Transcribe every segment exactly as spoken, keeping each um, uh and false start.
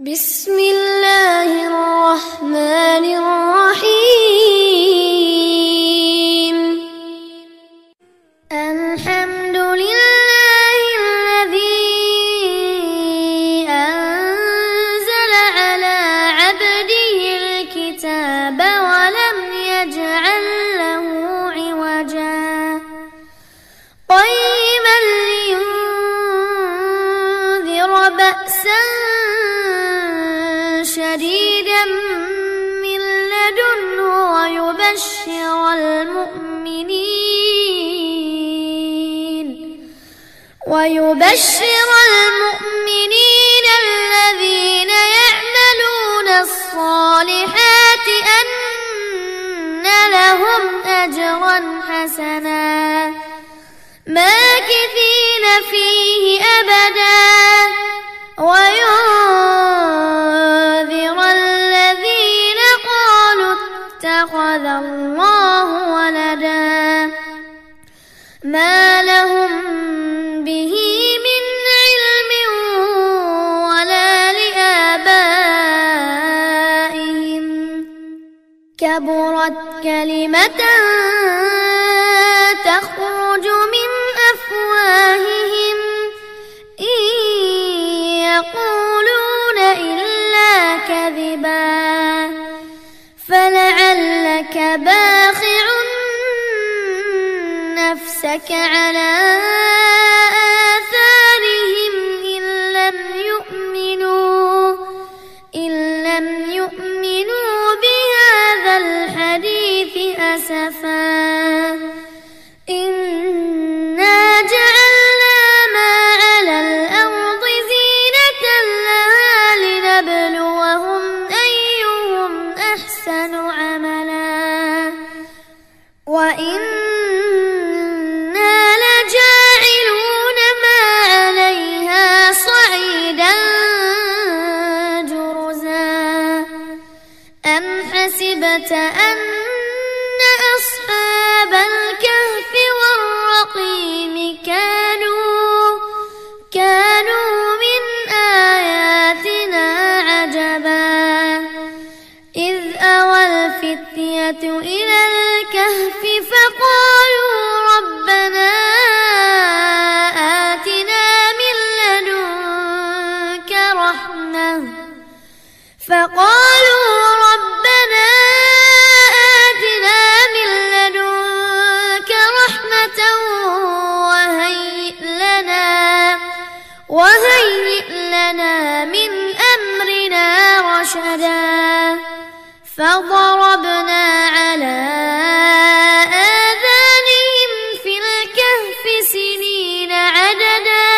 بسم الله الرحمن الرحيم. الحمد لله الذي أنزل على عبده الكتاب ولم يجعل له عوجا قيما لينذر بأسا شديدا من لدنه ويبشر المؤمنين ويبشر المؤمنين الذين يعملون الصالحات أن لهم أجرا حسنا ماكثين فيه أبدا وينذر الذين قالوا اتخذ الله ولدا ما لهم به من علم ولا لآبائهم كبرت كلمة تخرج من أفواههم إن يقولون إلا كذبا فلعلك باخع نفسك على آثارهم إن لم يؤمنوا إن لم يؤمنوا بهذا الحديث أسفا إنا جعلنا ما على الأرض زينة لها لنبلوهم أيهم أحسن عملا وإنا لجاعلون ما عليها صعيدا جرزا أم حسبت أن أصحاب الكهف والرقيم كانوا كانوا من آياتنا عجبا إذ أوى الفتية إلى الكهف فقالوا ربنا آتنا من لدنك رحمة فقالوا ربنا آتنا من لدنك رحمة وهيئ لنا وهيئ لنا من أمرنا رشدا فضربنا على آذانهم في الكهف سنين عددا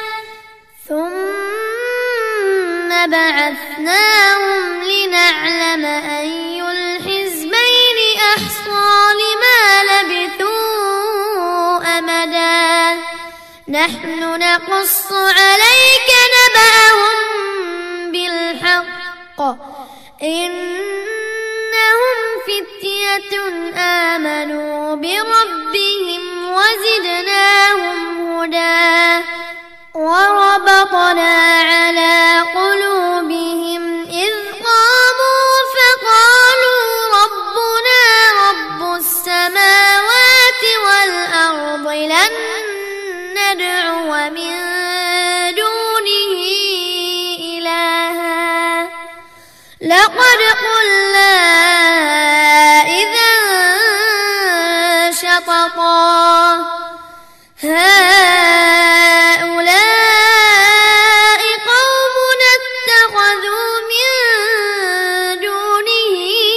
ثم بعثناهم لنعلم أي الحزبين أحصى لما لبثوا أمدا نحن نقص عليك نبأهم بالحق إنهم فتية آمنوا بربهم وزدناهم هدى وربطنا على قلوبهم إذ قاموا فقالوا ربنا رب السماوات والأرض لن ندعو من دونه إلها لقد قلنا إذا شططا هؤلاء قومنا اتخذوا من دونه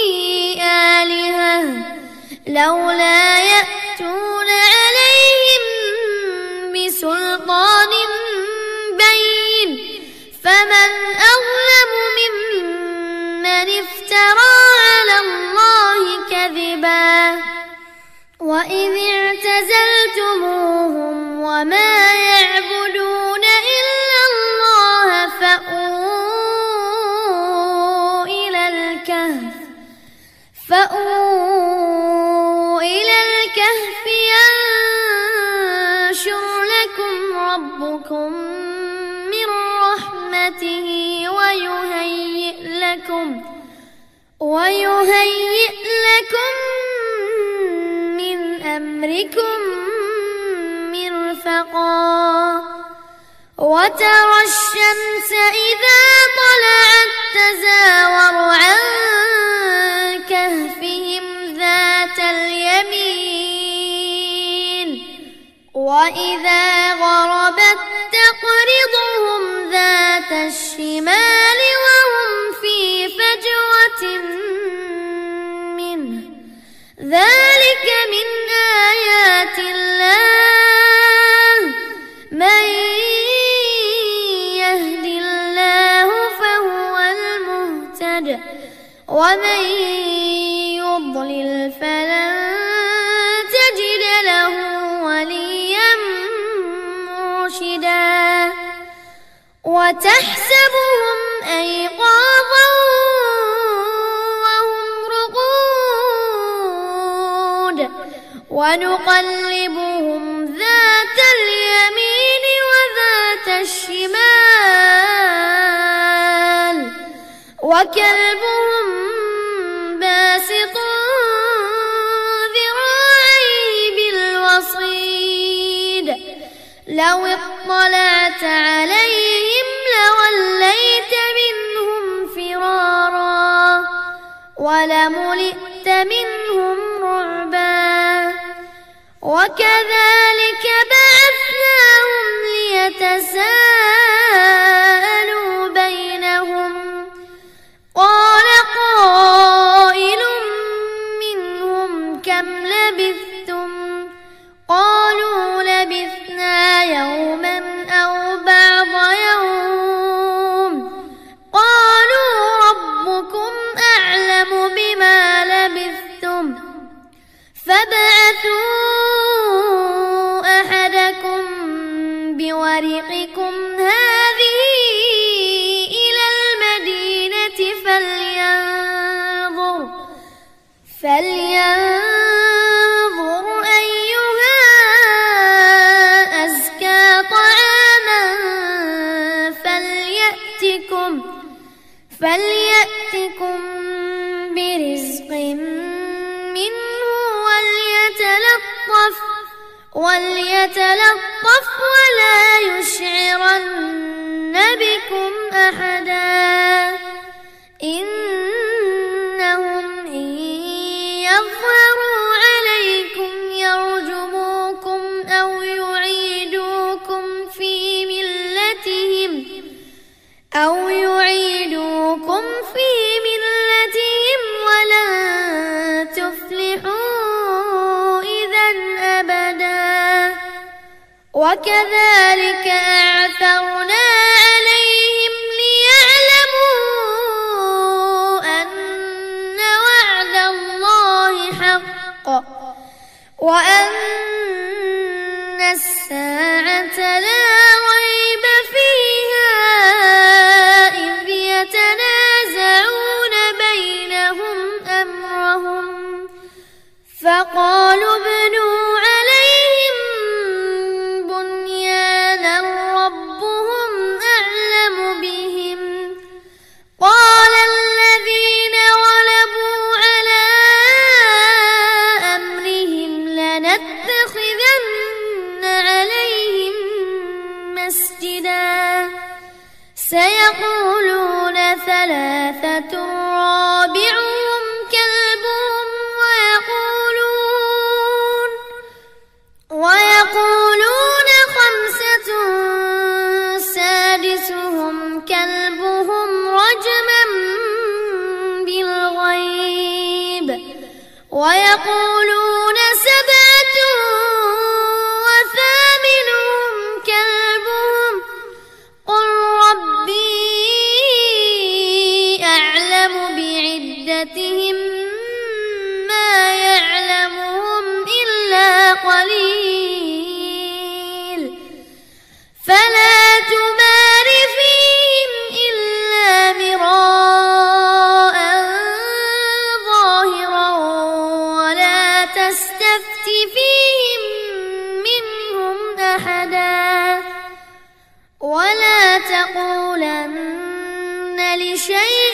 آلهة لولا يأتون عليهم بسلطان بين فمن أظلم ممن افترى على الله كذبا وإذ اعتزلتموهم وما يعبدون إلا الله فأووا إلى الكهف فأووا إلى الكهف ينشر لكم ربكم من رحمته ويهيئ لكم ويهيئ لكم من أمركم مرفقا وترى الشمس إذا طلعت تزاور عن كهفهم ذات اليمين وإذا غربت تقرضهم ذات الشمال وهم في فجوة منه ذلك من آيات الله من يهد الله فهو المهتد ومن يضلل فلن تجد له وليا مرشدا وتحسبهم أيقاظا وهم رقود ونقلبهم ذات اليمين وذات الشمال وكلبهم باسط ذراعيه بالوصيد لو اطلعت عليهم لوليت منهم فرارا ولملئت منهم رعبا وكذلك بعثناهم ليتساءلوا بينهم قال قائل منهم كم لبثتم قالوا لبثنا يوما أو بعض يوم قالوا ربكم أعلم بما لبثتم فابعثوا أحدكم بورقكم هذه إلى المدينة فلينظر فلينظر أيها أزكى طعاما فليأتكم فليأتكم برزق منه وليتلطف وليتلطف ولا يشعرن بكم أحدا إنهم إن يظهروا عليكم يرجموكم أو يعيدوكم في ملتهم أو يعيدوكم في ملتهم ولن تفلحوا إذا أبدا وكذلك أعثرنا عليهم ليعلموا أن وعد الله حق وأن الساعة لا ريب فيها إذ يتنازعون بينهم أمرهم فقالوا ابنوا عليهم بنيانا ربهم أعلم بهم قال الذين غلبوا على أمرهم لنتخذن عليهم مسجدا سيقولون ثلاثة رابعهم كلبهم ويقولون ويقولون خمسة سادسهم كلبهم رجما بالغيب ويقولون سبعة وثامنهم كلبهم قل ربي أعلم بعدتهم ما يعلمهم إلا قليل فلا تمار فيهم إلا مراء ظاهرا ولا لشيء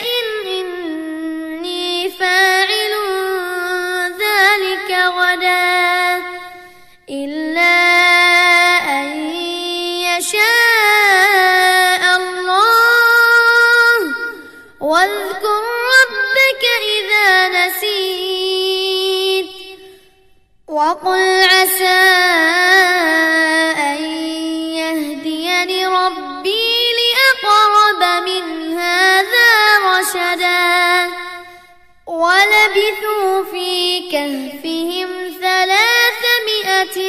إني فاعل ذلك غدا إلا أن يشاء الله واذكر ربك إذا نسيت وقل عسى أن يهديني ربي لأقرب من هذا رشدا ولبثوا في كهفهم ثلاثمائة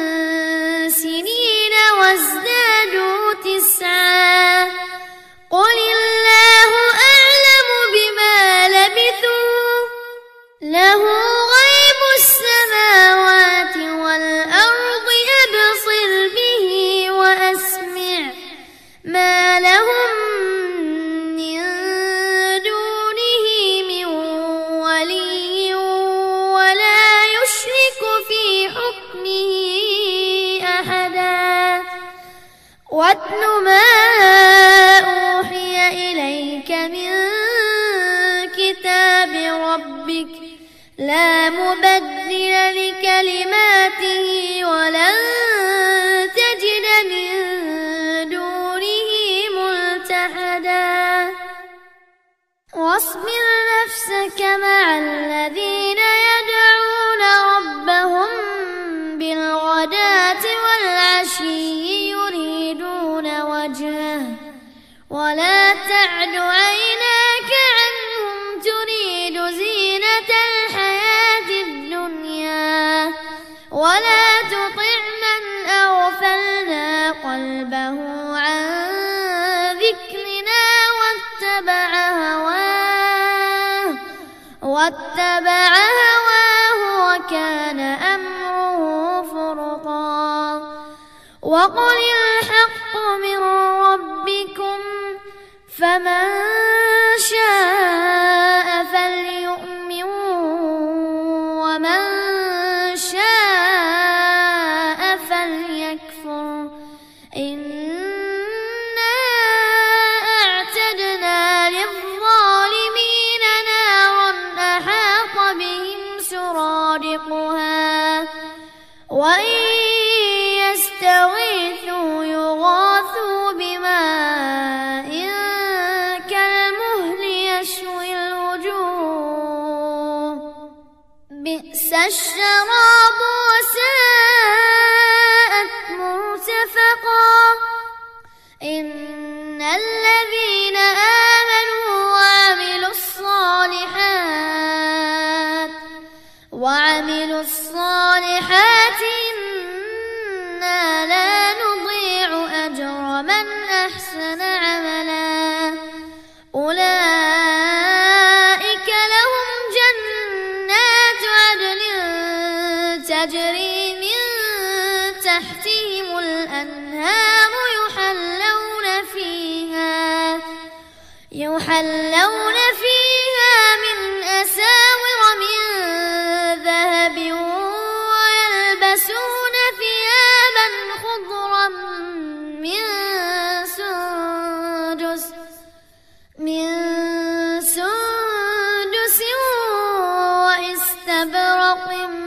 سنين وازدادوا تسعا قل الله أعلم بما لبثوا له غيب السماوات والأرض أبصر به وأسمع ما لهم من دونه من ولي ولا يشرك في حكمه أحدا واتل ما أوحي إليك من كتاب ربك لا مبدل لكلماته ولن تجد من دونه ملتحدا واصبر نفسك مع الذين يدعون ربهم بالغداة والعشي يريدون وجهه ولا تعد عيناك عنهم تريد زينة الحياة الدنيا ولا تطع من أغفلنا قلبه عن ذكرنا واتبع هواه واتبع هواه وكان أمره فرطا وقل الحق من ربكم فمن شاء فليؤمن ومن شاء فليكفر إنا أعتدنا للظالمين نارا أحاط بهم سرادقها وإن يستغيثوا يغاثوا بماء كالمهل يشوي الوجوه بئس الشراب وساءت مرتفقا إن الذين آمنوا وعملوا الصالحات وعملوا الصالحات إنا لا نضيع أجر من أحسن عملا أولئك لهم جنات عدن تجري من تحتهم الأنهار يحلون فيها يحلون فيها من أساور من ذهب ويلبسون ثيابا خضرا من سندس من سندس واستبرق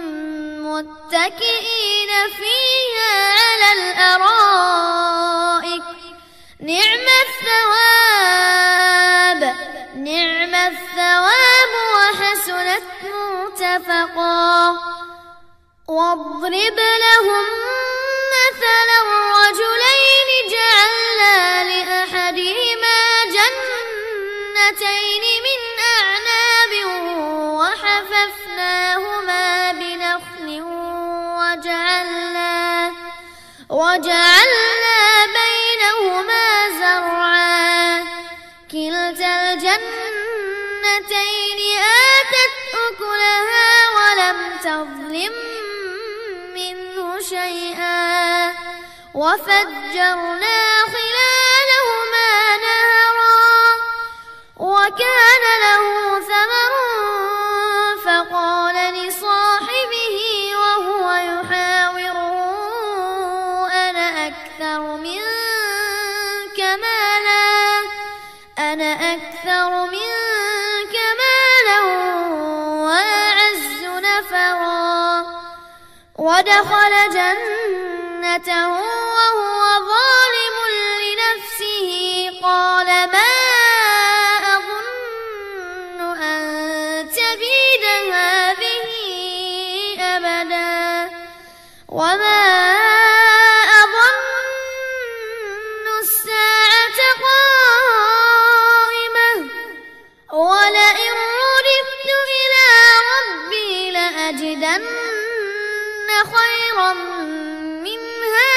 متكئين فيها على الأرائك نعم الثواب نعم الثواب وحسنت مرتفقا واضرب لهم مثلا الرجلين جعلنا لأحدهما جنتين من أعناب وحففناهما بنخل وجعلنا وجعلنا بينهما زرعا كلتا الجنتين آتت أكلها ولم تظلم منه شيئا وفجرنا خلالهما نهرا وكان له ثمر فقال لصاحبه وهو يحاوره أنا أكثر منك مالا أنا أكثر منك مالا وأعز نفرا ودخل جنته وهو ظالم لنفسه قال ما أظن أن تبيد هذه أبدا وما أظن الساعة قائمة ولئن رددت إلى ربي لأجدن خيرا منها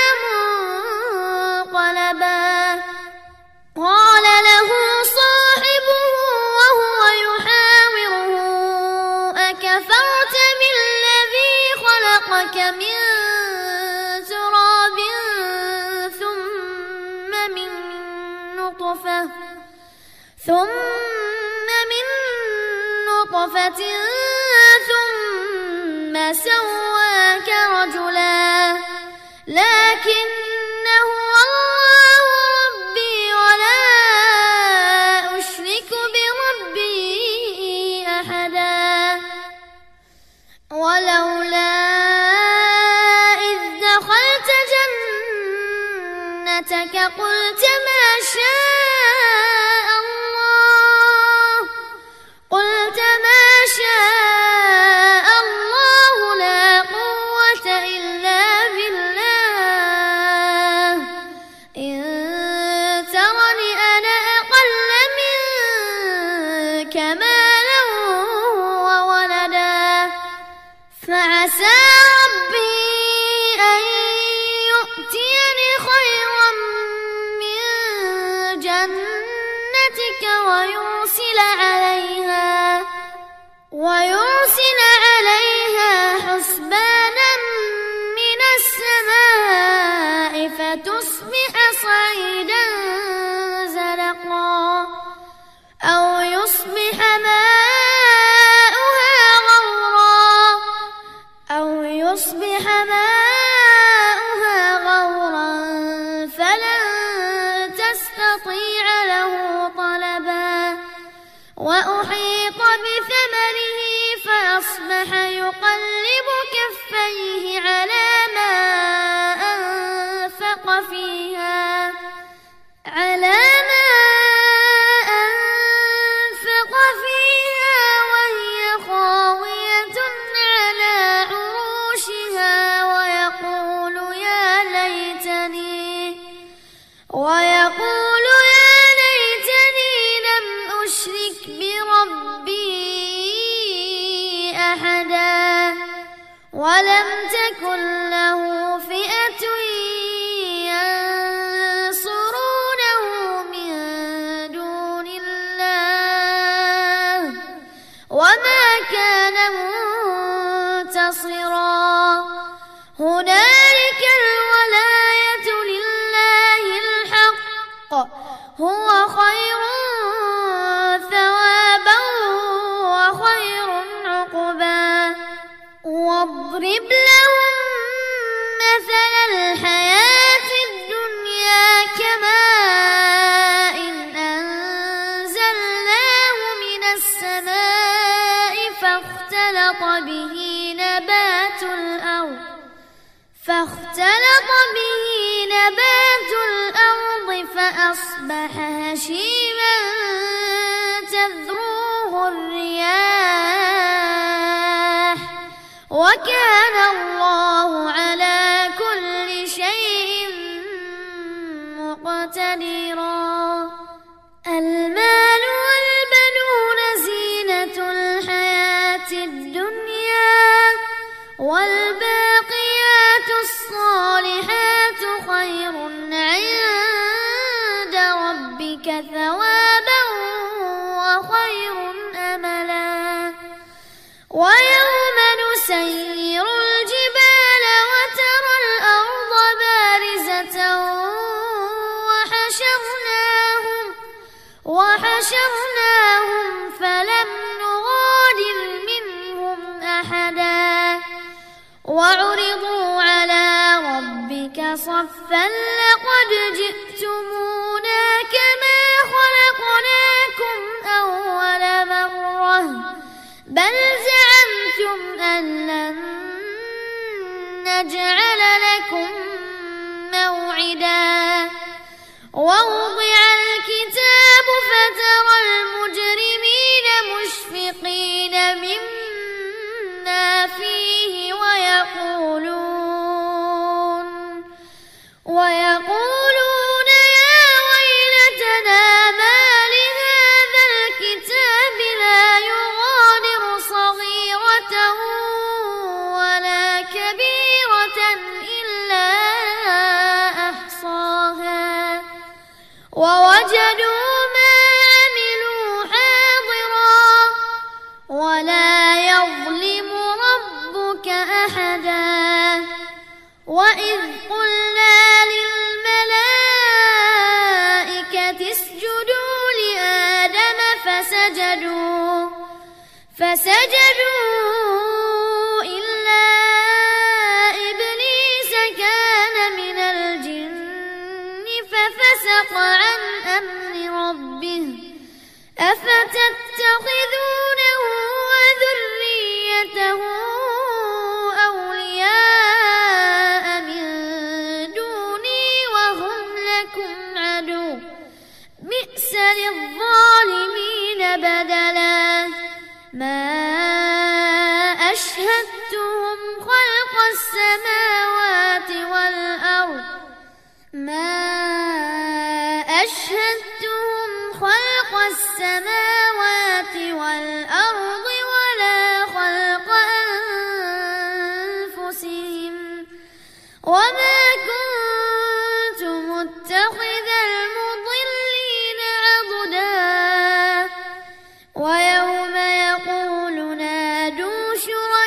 منقلبا قال له صاحبه وهو يحاوره أكفرت بالذي خلقك من تراب ثم من نطفة ثم من نطفة ثم سواك رجلا لكن هو الله ربي ولا أشرك بربي أحدا ولولا إذ دخلت جنتك قلت ما شاء الله قلت ما شاء الله لا قوة إلا بالله إن ترني أنا أقل منك مالا وولدا فعسى ربي أن يؤتيني خيرا من جنتك ويرسل عليها ويرسل عليها حسبانا من السماء فتصبح صعيدا زلقا أو يصبح ماؤها غورا أو يصبح ماؤها غورا فلن تستطيع له طلبا وأحيط بثمره فأصبح يقلب كفيه على ما أنفق فيها على ما أنفق فيها وهي خاوية على عروشها ويقول يا ليتني ويقول يا ليتني لم أشرك بربي أحدا ولم تكن له فئة ينصرونه من دون الله وما كان منتصرا هنالك الولاية لله الحق هو خير ثوابا وخير عقبا واضرب لهم مثل الحياة الدنيا كماء أنزلناه من السماء فاختلط به نبات الأرض فاختلط به نبات الأرض فأصبح هشيما تذروه الرياح وكان الله على كل شيء مقتدرا المال والبنون زينة الحياة الدنيا والباقيات الصالحات خير عند ربك ثوابا وخير أملا ويوم نسير الجبال وترى الأرض بارزة وحشرناهم وحشرناهم فلم نغادر منهم أحدا وعرضوا على ربك صفا لقد جئتمونا كما خلقناكم نجعل لكم موعدا ووضع الكتاب فترى المجرمين مشفقين مما فيه ويقولون ويقولون يا ويلتنا ما لهذا الكتاب لا يغادر صغيرة ولا كبيرة إلا أحصاها ووجدوا ما عملوا حاضرا ولا يظلم ربك أحدا وإذ قلنا للملائكة اسجدوا لآدم فسجدوا فسجدوا إلا إبليس كان من الجن ففسق عن أمر ربه أفتتخذونه وذريته أولياء من دوني وهم لكم عدو بئس للظالمين بدلا ما أشهدتهم خلق السماوات والأرض ما أشهدتهم خلق السماوات والأرض ولا خلق أنفسهم وما كنت متخذ المضلين عضدا ويوم يقول نادوا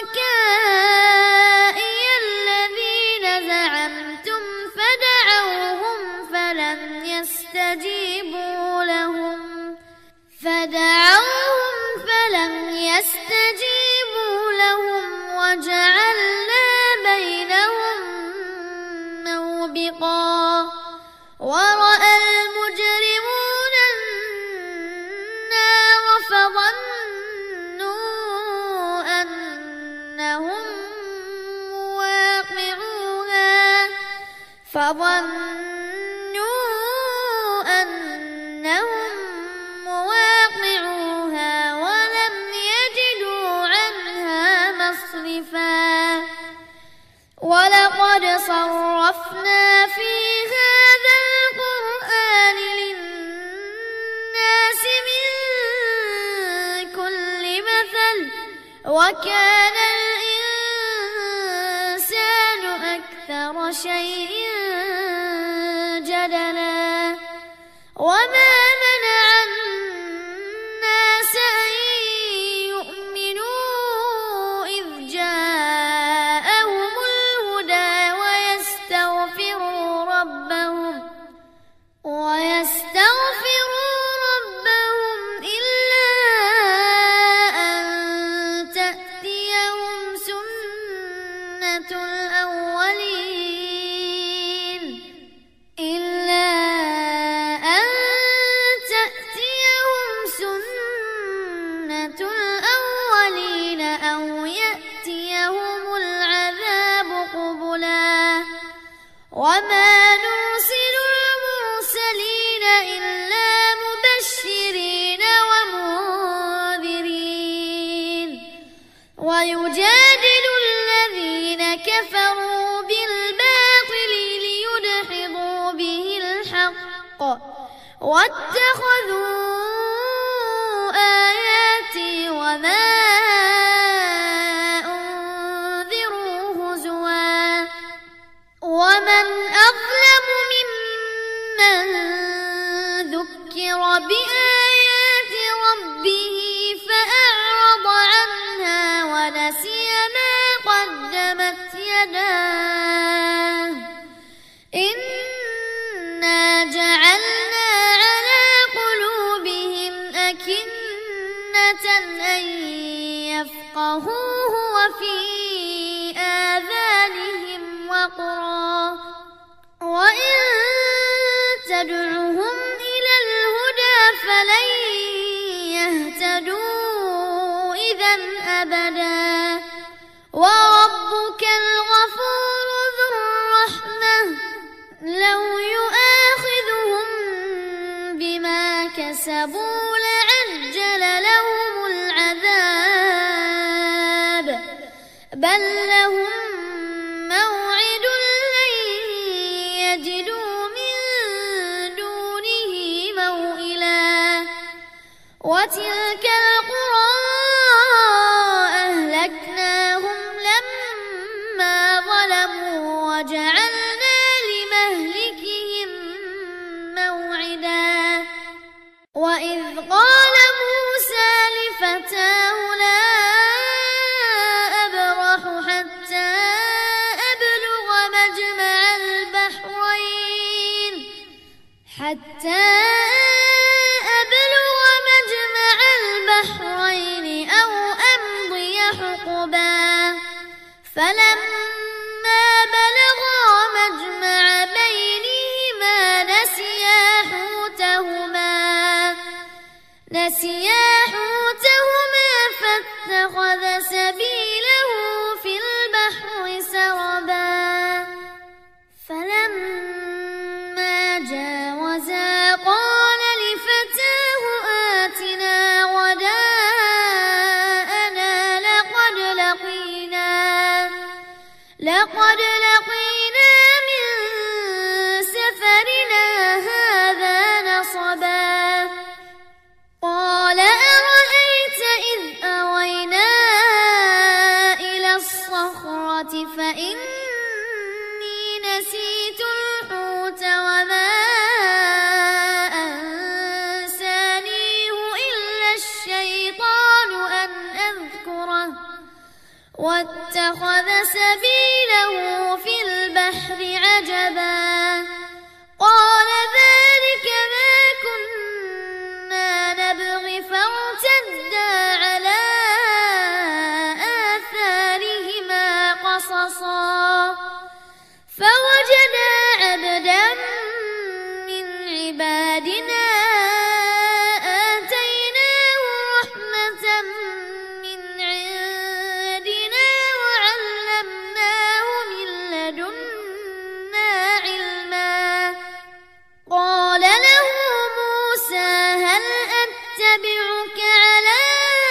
شركائي الذين زعمتم فدعوهم فلم يستجيبوا لهم فدعوهم فلم يستجيبوا لهم وجعلنا بينهم موبقا ورأى المجرمون النار فظنوا أنهم مواقعوها فظنوا أنهم مواقعوها ولم يجدوا عنها مصرفا ولقد صرفنا في هذا القرآن للناس من كل مثل وكان الإنسان أكثر شيء جدلا وما منع الناس أن يؤمنوا إذ جاءهم الهدى ويستغفروا ربهم ويستغفروا ربهم إلا أن تأتيهم سنة الأولين إلا أن تأتيهم سنة الأولين أو يأتيهم العذاب قبلا وما نرسل المرسلين إلا مبشرين ومنذرين ويجادل الذين كفروا بالباطل ليدحضوا به الحق واتخذوا آياتي وما أنذروا هزوا ومن أظلم ممن ذكر بآيات ربه فأعرض عنها ونسي ما قدمت يداه إنا جعلنا على قلوبهم أكنة أن يفقهوه وفي آذانهم وقرا وإن تدعهم إلى الهدى فلن يهتدوا إذا أبدا وربك الغفور لو يؤاخذهم بما كسبوا لعجل لهم العذاب بل لهم موعد لن يجدوا من دونه موئلا وتلك القرى أهلكناهم لما ظلموا وجعلنا لمهلكهم موعدا وإذ قال موسى لفتاه لا أبرح حتى أبلغ مجمع البحرين حتى أبلغ مجمع البحرين أو أمضي حقبا فلما بلغا مجمع بينهما نسيا حوتهما نسيا حوتهما فاتخذ سبيله في البحر سربا فلما جاوزا قال لفتاه آتنا غداءنا لقد لقينا لقد لقينا من سفرنا هذا نصبا قال أرأيت إذ أوينا إلى الصخرة فإني نسيت الحوت وما أنسانيه إلا الشيطان أن أذكره واتخذ سبيله في البحر عجبا قال ذلك ما كنا نبغي فارتدا على آثارهما قصصا فوجدا عبدا من عبادنا آتيناه رحمة من عندنا وعلمناه من لدنا علما قال له موسى هل أتبعك على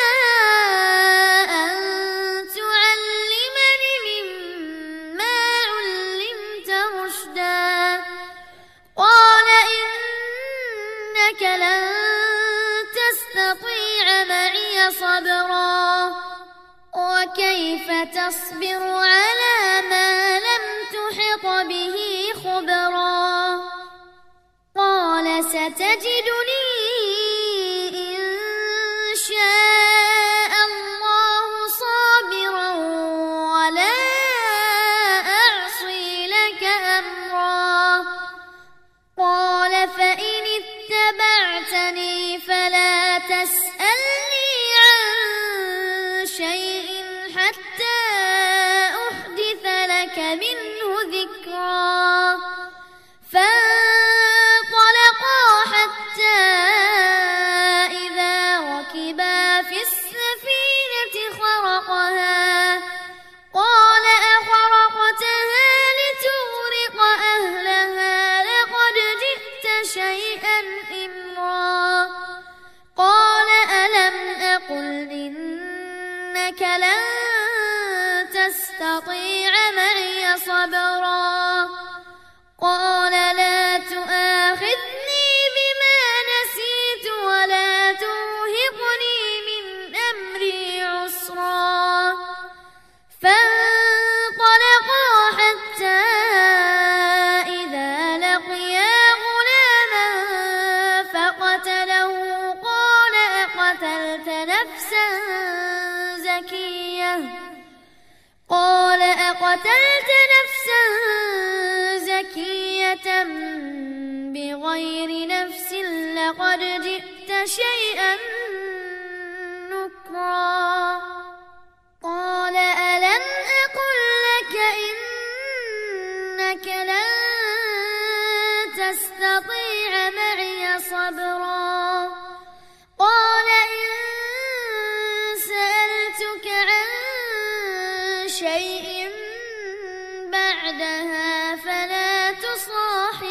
أن تعلمني مما علمت رشدا قال إنك لن تستطيع معي صبرا وكيف تصبر على ما لم تحط به خبرا قال ستجدني إن شاء الله صابرا ولا أعصي لك أمرا قال فإن اتبعتني فلا تسألني عن شيء حتى أحدث لك منه ذكرا فانطلقا حتى إذا ركبا في السفينة خرقها قال أخرقتها لتغرق أهلها لقد جئت شيئا إمرا قال ألم أقل إنك لن تستطيع معي صبرا قال لا تؤاخذني بما نسيت ولا ترهقني من أمري عسرا فانطلقا حتى إذا لقيا غلاما فقتله قال أقتلت نفسا زكية قال أقتلت نفسا زكية بغير نفس لقد جئت شيئا نكرا قال ألم أقل لك إنك لن تستطيع معي صبرا قال إن سألتك عن شيء بعدها فلا تصاحبني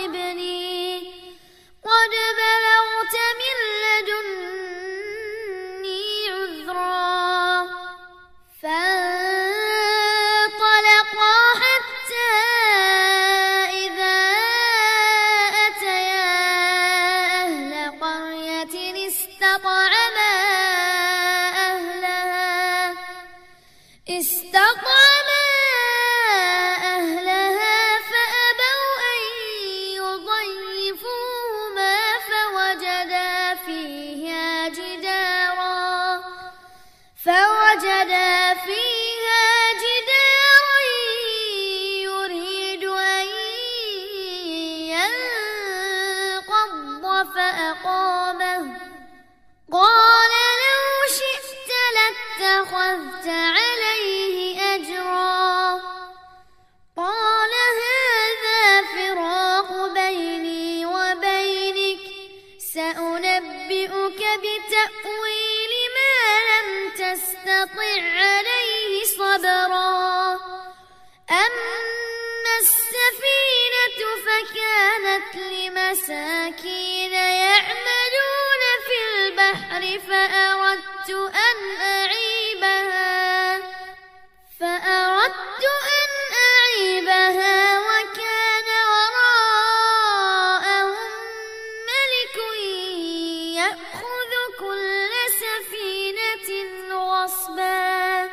اتخذت عليه أجرا قال هذا فراق بيني وبينك سأنبئك بتأويل ما لم تستطع عليه صبرا أما السفينة فكانت لمساكين يعملون في البحر فأردت أن أعيبها فأردت أن أعيبها وكان وراءهم ملك يأخذ كل سفينة غصبا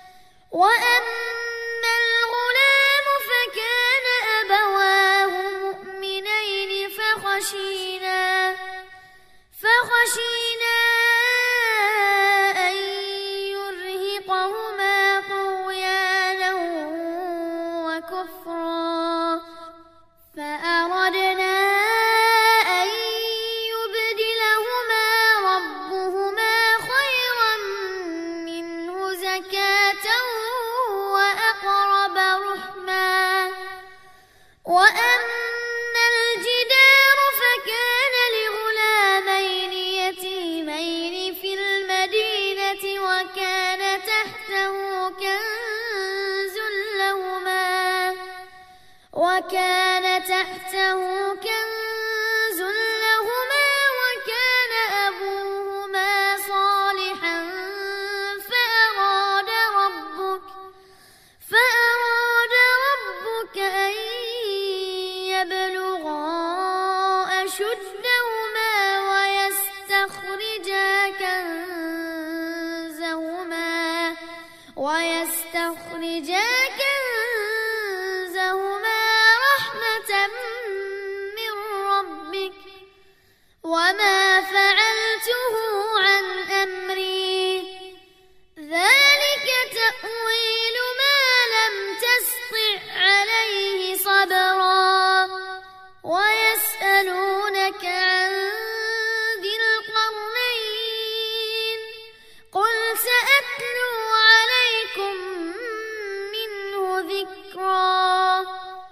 وأما الغلام فكان أبواه مؤمنين فخشينا فخشينا أن يرهقهما طغيانا وكفرا فأردنا أن يبدلهما ربهما خيرا منه زكاة وأقرب رحما وأما الجدار فكان لغلامين يتيمين في المدينة وكان تحته كنز لهما وكان تحته كنز لهما وكان أبوهما صالحا فأراد ربك فأراد ربك أن يبلغا أشدهما ويستخرجا كنزهما ويستخرجا كنزهما رحمة من ربك وما فعلته عن أمري ذلك تأويل ما لم تسطع عليه صبرا ويسألونك عن ذي القرنين قل سأتلو عليكم منه ذكرا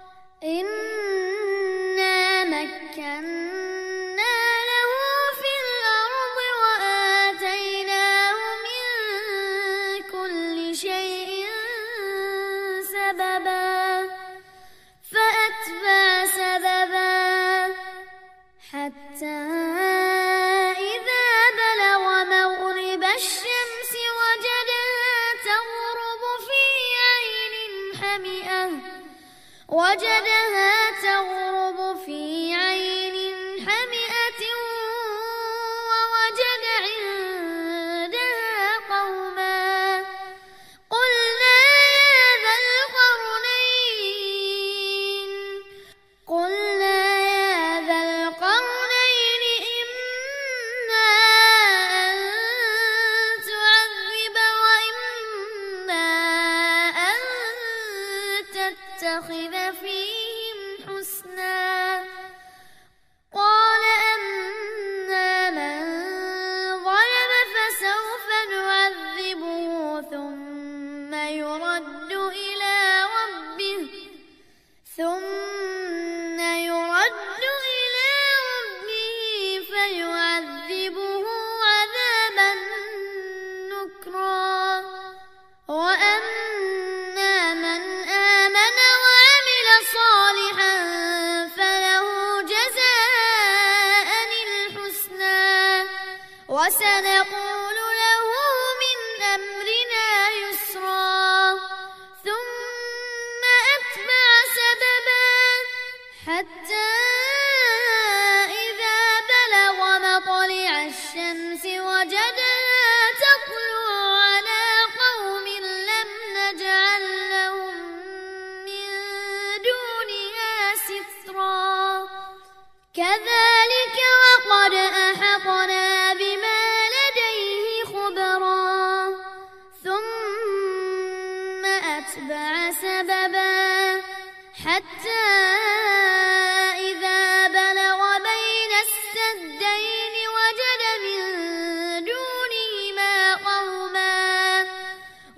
إنا مكنا له في الأرض وآتيناه من كل شيء سببا فأتبع سببا حتى إذا بلغ مغرب الشمس وجدها تغرب في عين حمئة وجدها تغرب في عين حمئة ووجد عندها قوما قلنا يا ذا القرنين قلنا يا ذا القرنين إما أن تعذب وإما أن تتخذ فيهم حسنا قال أما من ظلم فسوف نعذبه ثم يرد إلى ربه ثم يرد إلى ربه فيعذبه عذابا نكرا وأما من آمن وعمل صالحا فله جزاء الحسنى وسنقول له من أمرنا يسرا ثم أتبع سببا حتى إذا بلغ مطلع الشمس وجدها تطلع على قوم لم نجعل لهم من دونها سترا كذلك وقد أحطنا بما لديه خبرا ثم أتبع سببا حتى إذا بلغ بين السدين وجد من دون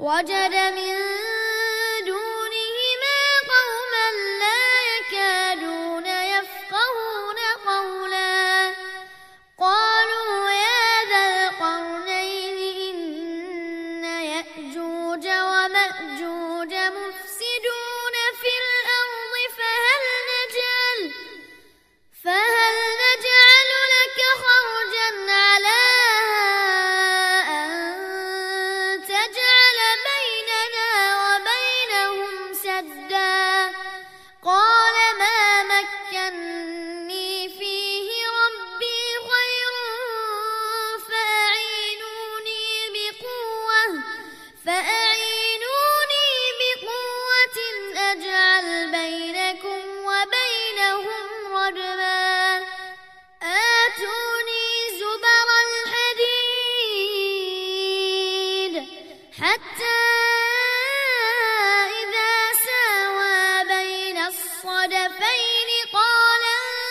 وجد من دونهما قوما لا يكادون يفقهون قولا قالوا يا ذا القرنين إن يأجوج ومأجوج مفسدون في الأرض فهل نجعل فهل نجعل لك خرجا على أن تجعل بيننا وبينهم سدا قال ما مكني فيه ربي خير فأعينوني بقوة فأعينوني بقوة أجعل بينكم وبينهم ردما آتوني زبر الحديد حتى إذا ساوى بين الصدفين قال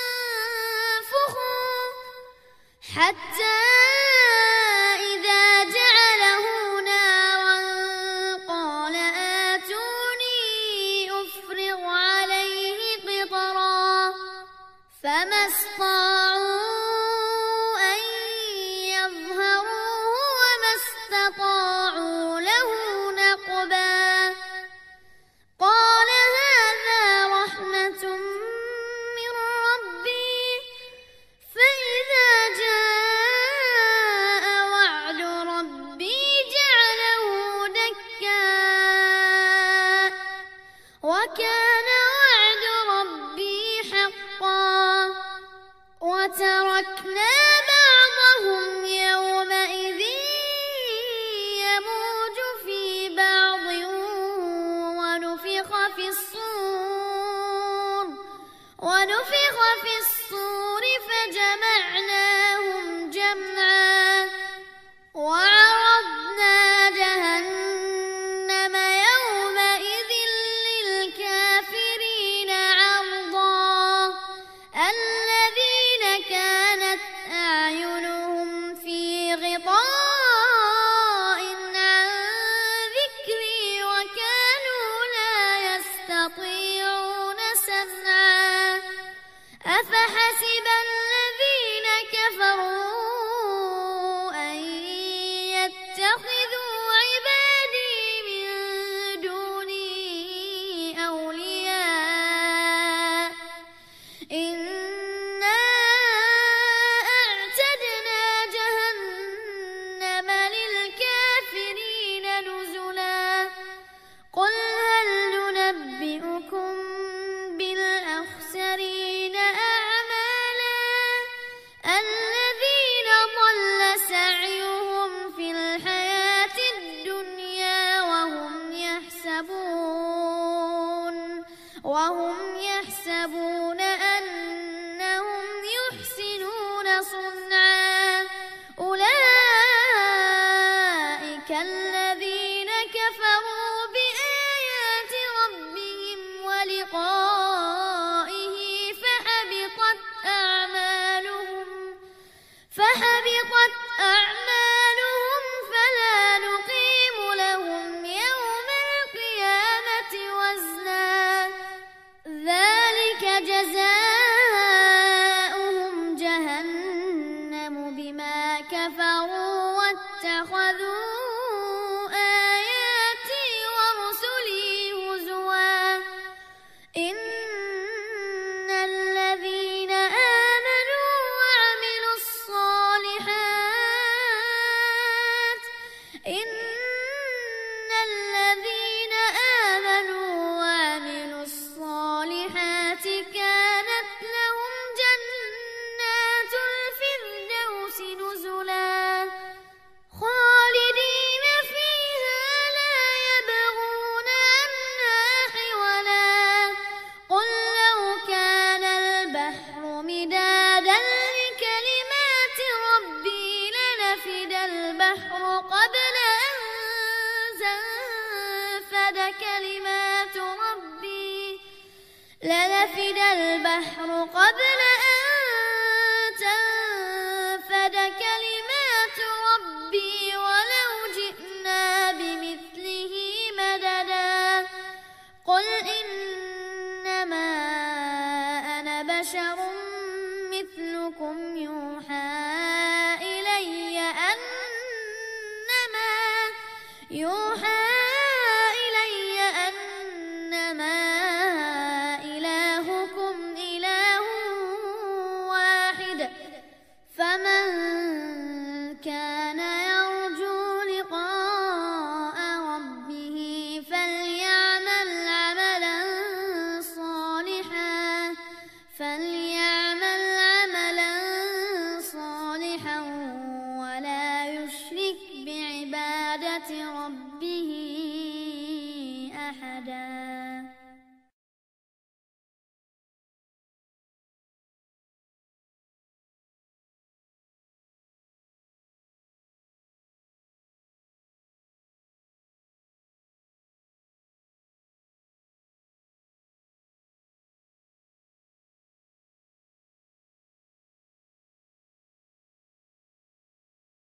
انفخوا حتى إذا جعله نارا قال آتوني أفرغ عليه قطرا فما استطاعوا أن يظهروه وما استطاعوا له نقبا قال هذا رحمة من ربي فإذا جاء وعد ربي جعله دكا وكان وعد ربي حقا وتركنا بعضهم يومئذ يموج في بعض ونفخ في الصور ونفخ في الصور فجمعناهم جمعا وعرضنا جهنم يومئذ للكافرين عرضا الذين كانت أعينهم في غطاء عن ذكري وكانوا لا يستطيعون سمعا أفحسب الذين كفروا أن يتخذوا عبادي من دوني أولياء إنا أعتدنا جهنم للكافرين نزلا قل هل ننبئكم بالأخسرين أعمالا الذين ضل سعيهم في الحياة الدنيا وهم يحسبون وهم يحسبون أنهم يحسنون صنعا أولئك الذين كفروا بآيات ربهم ولقائه فحبطت أعمالهم فحبطت أعمالهم فلا نقيم لهم يوم القيامة وزنا ذلك جزاؤهم جهنم بما كفروا واتخذوا آياتي ورسلي هزوا إن الذين آمنوا وعملوا الصالحات إن الذين آمنوا وعملوا الصالحات كانت لهم جنات الفردوس نزلا خالدين فيها لا يبغون عنها حولا قل لو كان البحر مدادا لكلمات ربي لنفد البحر قبل أن تنفد كلمات ربي لنفد البحر قبل أن تنفد كلمات ربي ولو جئنا بمثله يوحى إلي أنما إلهكم إله واحد فمن كان يرجو لقاء ربه فليعمل عملا صالحا فليعمل عملا صالحا ولا يشرك بعبادة ربه أحدا.